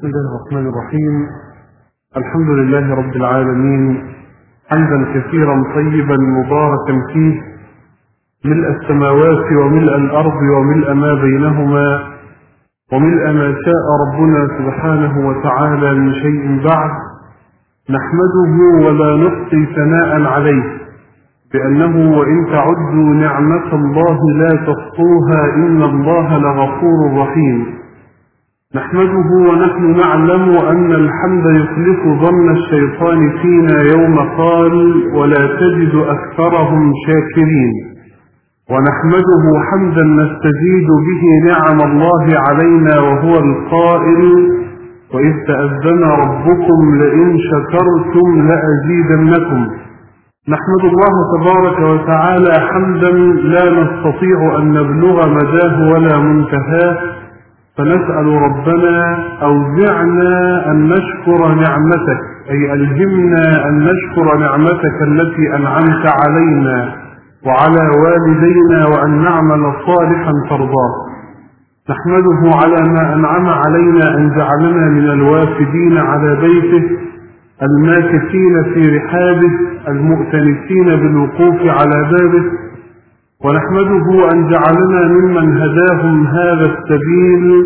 بسم الله الرحمن الرحيم. الحمد لله رب العالمين، حمدا كثيرا طيبا مباركا فيه، ملء السماوات وملء الأرض وملء ما بينهما وملء ما شاء ربنا سبحانه وتعالى من شيء بعد. نحمده ولا نحصي ثناء عليه بأنه وإن تعدوا نعمة الله لا تحصوها إن الله لغفور رحيم. نحمده ونحن نعلم أن الحمد يخلف ظن الشيطان فينا يوم قال ولا تجد أكثرهم شاكرين. ونحمده حمدا نستزيد به نعم الله علينا وهو القائل وإذ تأذن ربكم لئن شكرتم لأزيدنكم. نحمد الله تبارك وتعالى حمدا لا نستطيع أن نبلغ مداه ولا منتهاه، فنسأل ربنا أوزعنا أن نشكر نعمتك، أي ألهمنا أن نشكر نعمتك التي أنعمت علينا وعلى والدينا وأن نعمل صالحا ترضاه. نحمده على ما أنعم علينا أن جعلنا من الوافدين على بيته، الماكثين في رحابه، المؤتنسين بالوقوف على بابه. ونحمده أن جعلنا ممن هداهم هذا السبيل،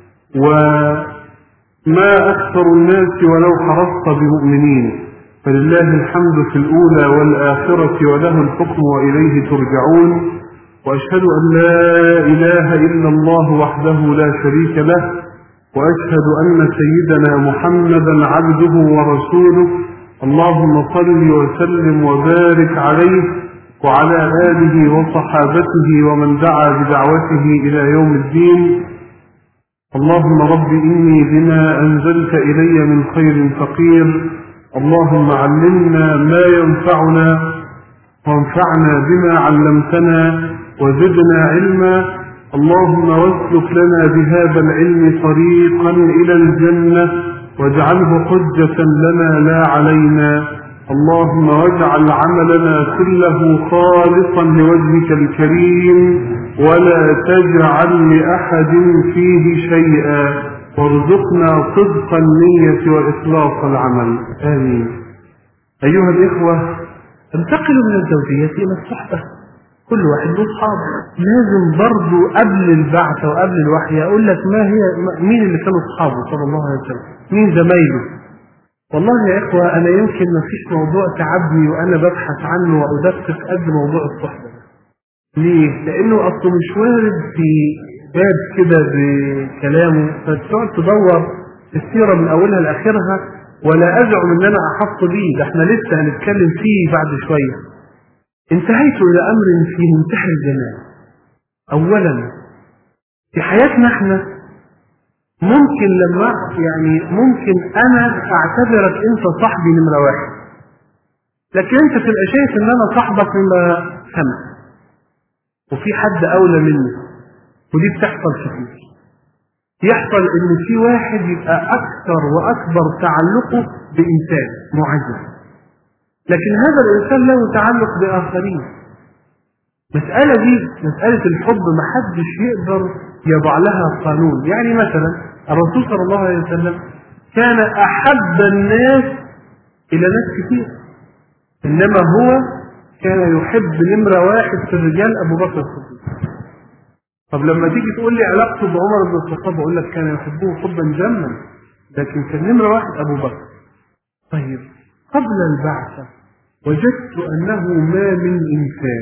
وما أكثر الناس ولو حرصت بمؤمنين، فلله الحمد في الأولى والآخرة وله الحكم وإليه ترجعون. وأشهد أن لا إله إلا الله وحده لا شريك له، وأشهد أن سيدنا محمدا عبده ورسوله. اللهم صل وسلم وبارك عليه وعلى آله وصحابته ومن دعا بدعوته إلى يوم الدين. اللهم رب إني بما أنزلت إلي من خير فقير، اللهم علمنا ما ينفعنا وانفعنا بما علمتنا وزدنا علما. اللهم واسلك لنا بهذا العلم طريقا إلى الجنة واجعله حجة لنا لا علينا. اللهم واجعل عملنا كله خالصا لوجهك الكريم ولا تجعل لأحد فيه شيئا، وارزقنا صدق النية وإخلاص العمل، آمين. أيها الإخوة، انتقلوا من الزوجية إلى الصحبة. كل واحد له أصحاب، لازم برضو قبل البعث وقبل الوحي أقول لك مين اللي كانوا أصحابه صلى الله عليه وسلم، مين زمايله. والله يا إخوة أنا يمكن ما فيش موضوع تعبني وأنا ببحث عنه وأدقق قد موضوع الصحبة. ليه؟ لأنه أصله مش وارد في باب كده بكلامه فتقعد تدور في السيرة من أولها لآخرها، ولا أزعم إن أنا أحط بيه، ده إحنا لسه هنتكلم فيه بعد شوية. انتهيت إلى أمر في منتهى الجمال. أولا في حياتنا إحنا ممكن ممكن أنا أعتبرك أنت صاحبي نمرة واحد، لكن أنت تبقى شايف إن أنا صاحبك نمرة 5، وفي حد أولى مني، ودي بتحصل كتير. يحصل إن في واحد يبقى أكثر وأكبر تعلقه بإنسان معين، لكن هذا الإنسان له تعلق بآخرين. مسألة الحب محدش يقدر يضع لها قانون. يعني مثلا الرسول صلى الله عليه وسلم كان أحب الناس إلى ناس كثير، إنما هو كان يحب نمرة واحد في الرجال أبو بكر الصديق. طب لما تيجي تقول لي علاقته بعمر بن الخطاب أقول لك كان يحبه حبا جما، لكن كان نمرة واحد أبو بكر. طيب قبل البعثة وجدت أنه ما من إنسان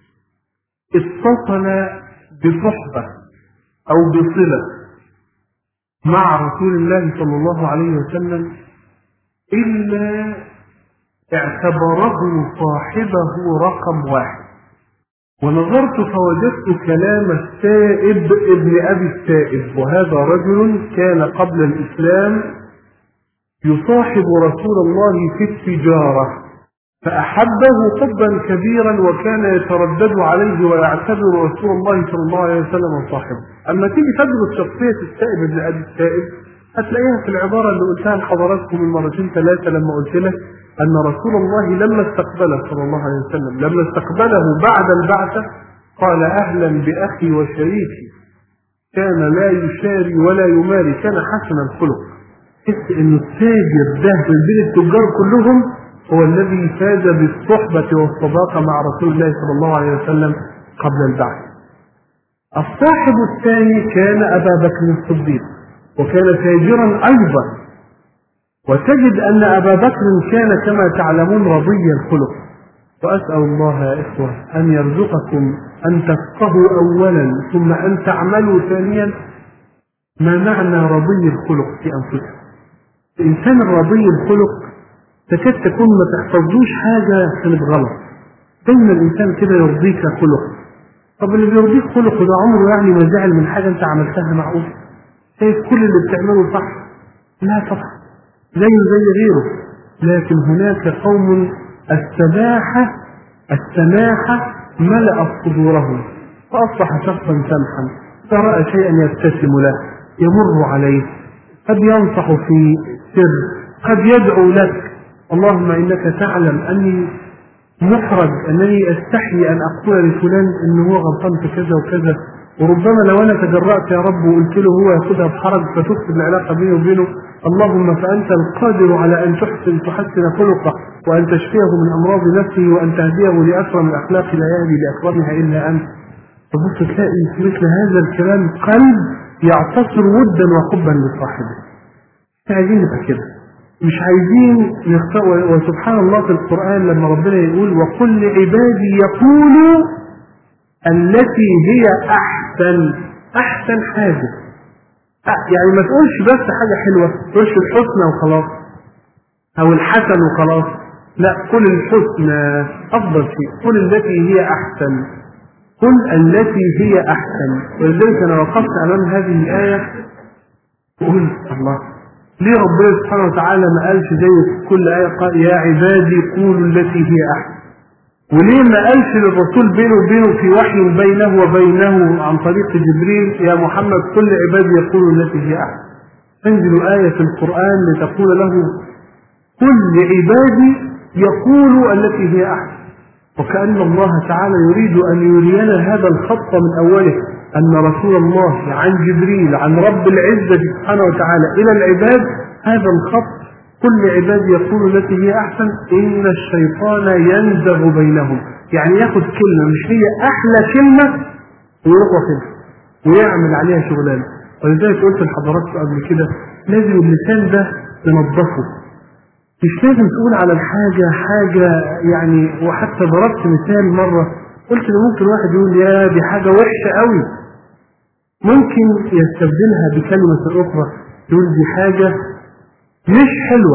اتصل بصحبة أو بصلة مع رسول الله صلى الله عليه وسلم إلا اعتبره صاحبه رقم واحد. ونظرت فوجدت كلام السائب ابن أبي السائب، وهذا رجل كان قبل الإسلام يصاحب رسول الله في التجارة، فأحبه حبا كبيرا وكان يتردد عليه ويعتبر رسول الله صلى الله عليه وسلم صاحبه. أما تيجي تدرس شخصية السائب ابن أبي السائب هتلاقيها في العبارة اللي قلتها لحضراتكم من مرتين ثلاثة، لما قلت لك أن رسول الله لما استقبله صلى الله عليه وسلم، لما استقبله بعد البعثة قال أهلا بأخي وشريكي، كان لا يشاري ولا يماري، كان حسن الخلق. تحس إنه التاجر ده من بين التجار كلهم هو الذي فاز بالصحبة والصداقة مع رسول الله صلى الله عليه وسلم قبل البعث. الصاحب الثاني كان أبا بكر الصديق، وكان تاجرا أيضا، وتجد أن أبا بكر كان كما تعلمون رضي الخلق. وأسأل الله يا إخوة أن يرزقكم أن تفقهوا أولا ثم أن تعملوا ثانيا ما معنى رضي الخلق في أنفسكم. الإنسان الرضي الخلق تكاد تكون ما تحفظوش حاجة كانت غلط، دايما الإنسان كده يرضيك خلق. طب اللي بيرضيك خلق ده عمره يعني ما زعل من حاجة أنت عملتها معقول؟ شايف كل اللي بتعمله صح؟ لا طبعا، زي غيره. لكن هناك قوم السماحة ملأت صدورهم، فأصبح شخصا سمحا، فرأى شيئا يبتسم له، يمر عليه، قد ينصح في سر، قد يدعو لك. اللهم إنك تعلم أني محرج، أنني أستحي أن أقول لفلان إنه هو غلطان في كذا وكذا، وربما لو أنا تجرأت يا رب وقلت له هو ياخدها بحرج فتفسد العلاقة بيني وبينه. اللهم فأنت القادر على أن تحسن خلقه، وأن تشفيه من أمراض نفسه، وأن تهديه لأكرم الأخلاق لا يهدي لأكرمها إلا أنت. فبص تلاقي في مثل هذا الكلام قلب يعتصر ودا وحبا لصاحبه. مش عايزين نبقى كده، مش عايزين نختار. وسبحان الله في القرآن لما ربنا يقول وقل لعبادي يقولوا التي هي أحسن حاجة، يعني ما تقولش بس حاجة حلوة، ما تقولش الحسنى وخلاص أو الحسن وخلاص، لا، قل الحسنى أفضل شيء، قل التي هي أحسن، قل التي هي أحسن. ولذلك أنا وقفت أمام هذه الآية وقلت الله، ليه ربنا سبحانه وتعالى ما قالش زي كل آية قال يا عبادي قولوا التي هي أحسن؟ وليه ما قالش للرسول بينه وبينه في وحي بينه وبينه عن طريق جبريل يا محمد كل عبادي يقولوا التي هي أحسن؟ تنزل آية في القرآن لتقول له كل عبادي يقولوا التي هي أحسن. وكأن الله تعالى يريد أن يرينا هذا الخط من أوله، أن رسول الله عن جبريل عن رب العزة سبحانه وتعالى إلى العباد هذا الخط، كل عباد يقول التي هي أحسن، إن الشيطان ينزغ بينهم، يعني ياخد كلمة مش هي أحلى كلمة ويروح واخدها ويعمل عليها شغلانة. ولذلك قلت لحضراتكم قبل كده لازم اللسان ده ننظفه، مش لازم تقول على حاجة يعني. وحتى ضربت مثال مرة قلت إن ممكن واحد يقول يا دي حاجة وحشة قوي، ممكن يستبدلها بكلمة أخرى يقول دي حاجة مش حلوة،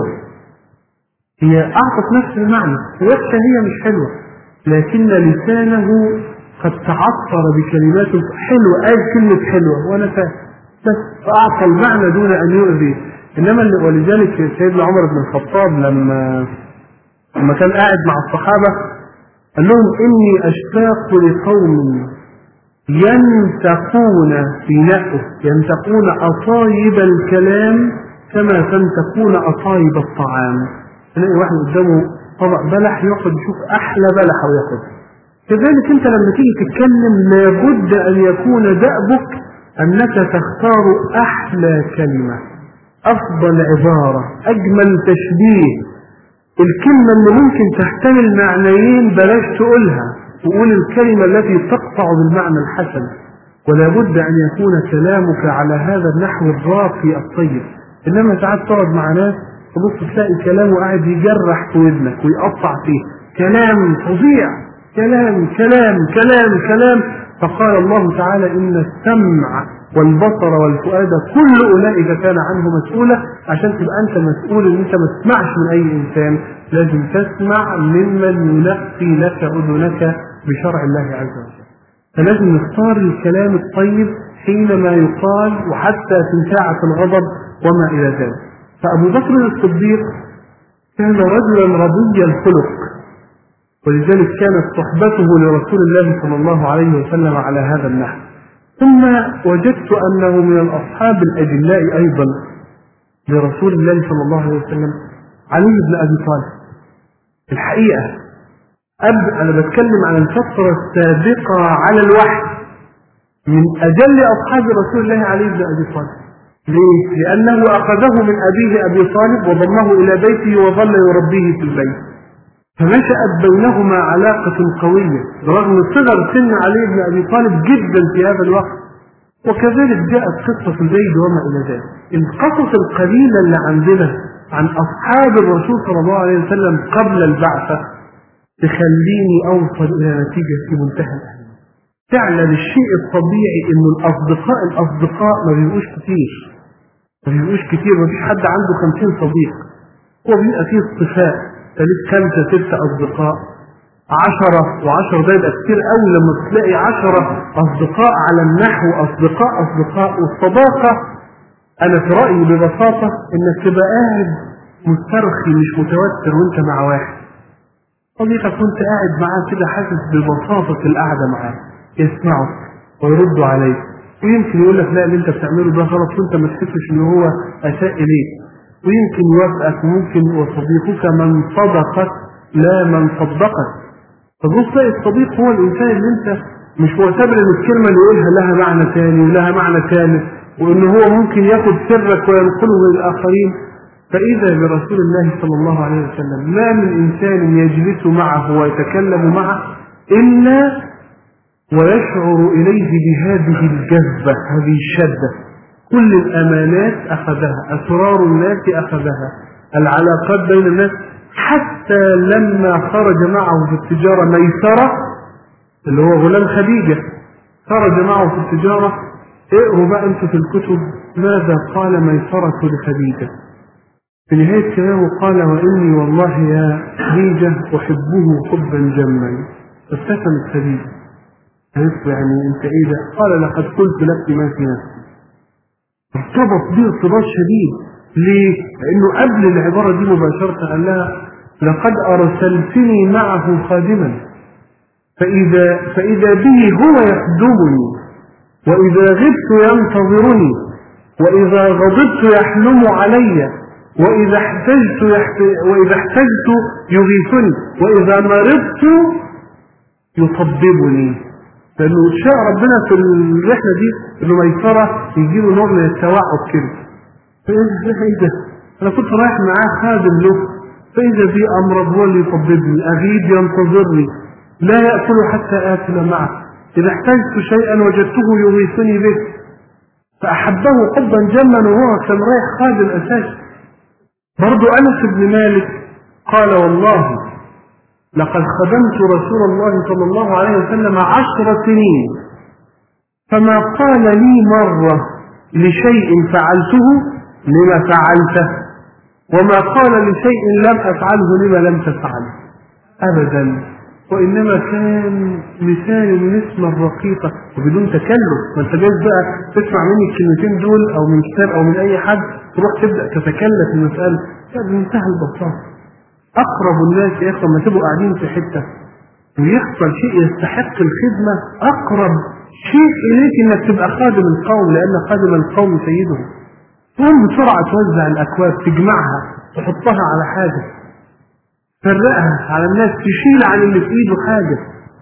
هي أعطت نفس المعنى، وحشة هي مش حلوة، لكن لسانه قد تعطر بكلمات حلوة، قال كلمة حلوة وأنا فاهم بس أعطى المعنى دون أن يؤذي. إنما ولذلك سيدنا عمر بن الخطاب لما كان قاعد مع الصحابة قال لهم إني أشتاق لقوم ينتقون في نقه، ينتقون أطايب الكلام كما تنتقون أطايب الطعام. تلاقي واحد قدامه طبق بلح ياخد يشوف أحلى بلح وياخد. كذلك أنت لما تيجي تتكلم لابد أن يكون دأبك أنك تختار أحلى كلمة، أفضل عبارة، أجمل تشبيه. الكلمة اللي ممكن تحتمل معنيين بلاش تقولها، وقول الكلمة التي تقطع بالمعنى الحسن. ولا بد أن يكون كلامك على هذا النحو الراقي الطيب. إنما ساعات تقعد مع ناس تبص تلاقي كلامه قاعد يجرح في ودنك ويقطع فيه، كلام فظيع، كلام كلام كلام كلام. فقال الله تعالى إن السمع والبصر والفؤاد كل أولئك كان عنه مسؤولا. عشان تبقى أنت مسؤول إن أنت ما تسمعش من أي إنسان، لازم تسمع ممن ينقي لك أذنك بشرع الله عز وجل. فلازم نختار الكلام الطيب حينما يقال، وحتى في ساعة الغضب وما إلى ذلك. فأبو بكر الصديق كان رجلا رضي الخلق، ولذلك كانت صحبته لرسول الله صلى الله عليه وسلم على هذا النحو. ثم وجدت أنه من الأصحاب الأجلاء أيضا لرسول الله صلى الله عليه وسلم علي بن أبي طالب. الحقيقة أنا بتكلم عن الفترة السابقة على الوحي، من أجل أصحاب رسول الله علي بن أبي طالب. ليه؟ لأنه أخذه من أبيه أبي طالب وضمه إلى بيته وظل يربيه في البيت، فنشأت بينهما علاقة قوية رغم صغر سن علي بن أبي طالب جدا في هذا الوقت. وكذلك جاءت قصة زيد وما إلى ذلك. القصص القليلة اللي عندنا عن أصحاب الرسول صلى الله عليه وسلم قبل البعثة تخليني أوصل إلى نتيجة في منتهى الأهمية. فعلا الشيء الطبيعي إنه الأصدقاء ما بيبقوش كتير، ما فيش حد عنده 50 صديق، هو بيبقى فيه اصطفاء، تلك 5 6 أصدقاء، 10 و10 ده يبقى كتير قوي لما تلاقي 10 أصدقاء على النحو أصدقاء. والصداقة أنا في رأيي ببساطة إنك تبقى قاعد مسترخي مش متوتر وأنت مع واحد صديقك، وأنت قاعد معاه كده حاسس ببساطة القعدة معاه، يسمعك ويرد عليك، ويمكن يقول لك لا اللي أنت بتعمله ده غلط وأنت ما تحسش إن هو أساء إليك، ويمكن يوافقك، وممكن وصديقك من صدقك لا من صدقك. فبص تلاقي الصديق هو الإنسان اللي أنت مش معتبر إن الكلمة اللي يقولها لها معنى ثاني ولها معنى ثالث، وإن هو ممكن ياخد سرك وينقله للآخرين. فإذا برسول الله صلى الله عليه وسلم ما من إنسان يجلس معه ويتكلم معه إلا ويشعر إليه بهذه الجذبة، هذه الشدة. كل الأمانات أخذها، أسرار الناس أخذها، العلاقات بين الناس، حتى لما خرج معه في التجارة ميسرة اللي هو غلام خديجة، خرج معه في التجارة. اقروا بقى انتوا في الكتب ماذا قال ميسرة لخديجة في نهاية كلامه، قال وإني والله يا خديجة أحبه حبا جما. فابتسمت خديجة، يعني انت ايه ده؟ قال لقد قلت لك ما في نفسي. ارتبط به ارتباط شديد. ليه؟ لأنه قبل العبارة دي مباشرة قال لها لقد أرسلتني معه خادما فإذا به هو يخدمني، وإذا غبت ينتظرني، وإذا غضبت يحلم علي، وإذا احتجت يغيثني، وإذا مرضت يطببني. لأنه شاء ربنا في الرحلة دي إنه ميسرة يجيله نوع من التوعد كده. فإيه ده؟ أنا كنت رايح معاه خادم له، فإذا بي أمرض هو اللي يطببني، أغيب ينتظرني، لا يأكل حتى آكل معه، إذا احتجت شيئا وجدته يغيثني به. فأحبه حبا جما وهو كان رايح خادم أساسي. برضو أنس بن مالك قال والله لقد خدمت رسول الله صلى الله عليه وسلم 10 سنين فما قال لي مرة لشيء فعلته لما فعلته، وما قال لشيء لم أفعله لما لم تفعله أبدا، وإنما كان لسان النسمة الرقيقة وبدون تكلف. ما انت جايز بقى تسمع مني الكلمتين دول أو من كتاب أو من أي حد تروح تبدأ تتكلف المسألة بمنتهى البساطة. أقرب الناس يا إخوة ما تبقوا قاعدين في حتة ويحصل شيء يستحق الخدمة، أقرب شيء إليك إنك تبقى خادم القوم، لأن خادم القوم سيدهم. تقوم بسرعة توزع الأكواب، تجمعها، تحطها على حاجة، تفرقها على الناس، تشيل عن اللي في إيده حاجة.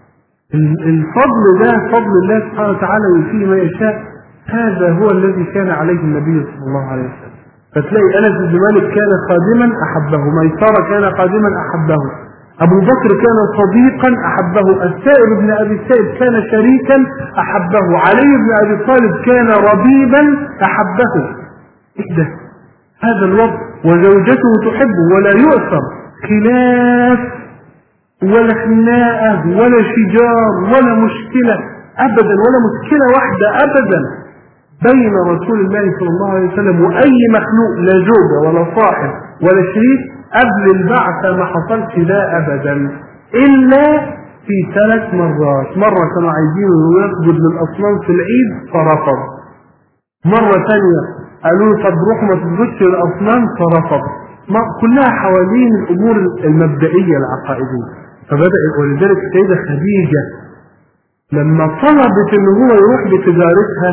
الفضل ده فضل الله سبحانه وتعالى يؤتيه ما يشاء. هذا هو الذي كان عليه النبي صلى الله عليه وسلم. فتلاقي أنس بن مالك كان خادما أحبه، ميسرة كان خادما أحبه، أبو بكر كان صديقا أحبه، السائب بن أبي السائب كان شريكا أحبه، علي بن أبي طالب كان ربيبا أحبه. إيه ده؟ هذا الوضع. وزوجته تحبه ولا يؤثر خلاف ولا خناقة ولا شجار ولا مشكلة أبدا، ولا مشكلة واحدة أبدا بين رسول الله صلى الله عليه وسلم وأي مخلوق، لا زوجة ولا صاحب ولا شريك قبل البعثة ما حصلش ده أبدا، إلا في 3 مرات. مرة كانوا عايزين يسجد للأصنام في العيد فرفض، مرة ثانية قالوا طب روحوا ما تسجدش للأصنام فرفض. كلها حوالين الأمور المبدئية العقائدية. فبدأت ولذلك السيدة خديجة لما طلبت إن هو يروح بتجارتها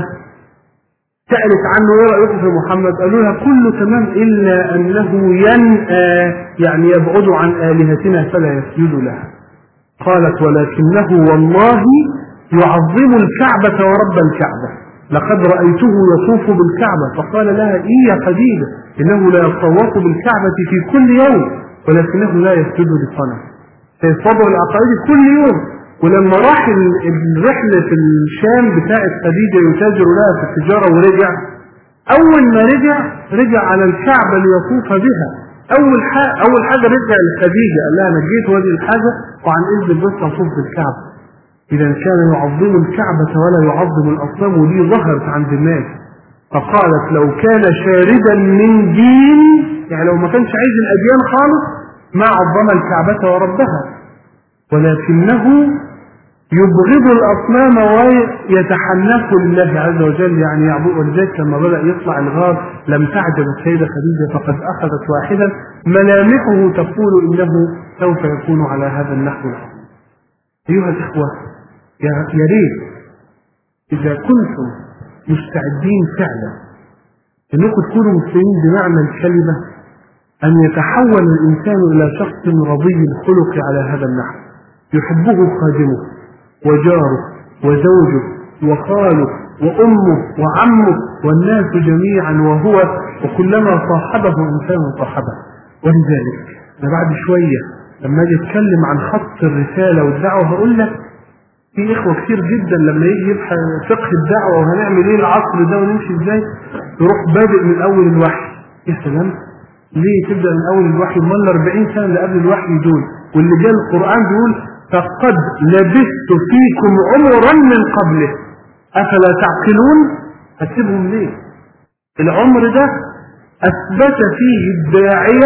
سألت عنه ايه رأيكم في محمد؟ قالوا لها كله تمام إلا أنه ينأى، يعني يبعد عن آلهتنا فلا يسجد لها. قالت ولكنه والله يعظم الكعبة ورب الكعبة. لقد رأيته يطوف بالكعبة. فقال لها إيه يا خديجة، إنه لا يطوف بالكعبة في كل يوم ولكنه لا يسجد لصنم، فيصطبع العقائد كل يوم. ولما راح الرحلة في الشام بتاعت خديجة يتاجر لها في التجارة ورجع، أول ما رجع على الكعبة ليطوف بها. أول حاجة رجع لخديجة قال لها أنا جيت وادي الحاجة وعن إذن بس أطوف بالكعبة. إذا كان يعظم الكعبة ولا يعظم الأصنام، ودي ظهرت عند الناس. فقالت لو كان شاردا من دين، يعني لو ما كانش عايز الأديان خالص ما عظم الكعبة وربها، ولكنه يبغض الأصنام ويتحنف لله عز وجل، يعني يعبد. ولذلك لما بدأ يطلع الغار لم تعجب السيدة خديجة، فقد أخذت واحدا ملامحه تقول إنه سوف يكون على هذا النحو العظيم. أيها الإخوة، يا ريت إذا كنتم مستعدين فعلا أنكم تكونوا مسلمين بمعنى الكلمة، أن يتحول الإنسان إلى شخص رضي الخلق على هذا النحو، يحبه خادمه وجاره وزوجه وخاله وأمه وعمه والناس جميعا، وكلما صاحبه إنسان صاحبه. ولذلك أنا بعد شوية لما أجي أتكلم عن خط الرسالة والدعوة هقول لك في إخوة كتير جدا لما يجي يبحث فقه الدعوة وهنعمل إيه العصر ده ونمشي إزاي، يروح بادئ من أول الوحي. يا سلام، ليه تبدأ من أول الوحي؟ امال 40 سنة اللي قبل الوحي دول، واللي جاء القرآن بيقول فقد لبثت فيكم عمرا من قبله أفلا تعقلون. هتسيبهم ليه؟ العمر ده أثبت فيه الداعية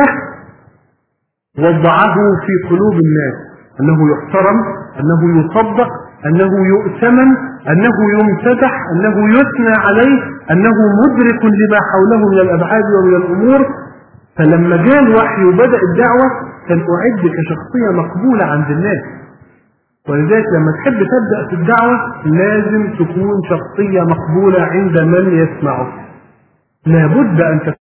وضعه في قلوب الناس أنه يحترم، أنه يصدق، أنه يؤتمن، أنه يمتدح، أنه يثنى عليه، أنه مدرك لما حوله من الأبعاد ومن الأمور. فلما جاء الوحي وبدأ الدعوة كان أعد كشخصية مقبولة عند الناس. ولذلك لما تحب تبدأ في الدعوة لازم تكون شخصية مقبولة عند من يسمعك. لابد أن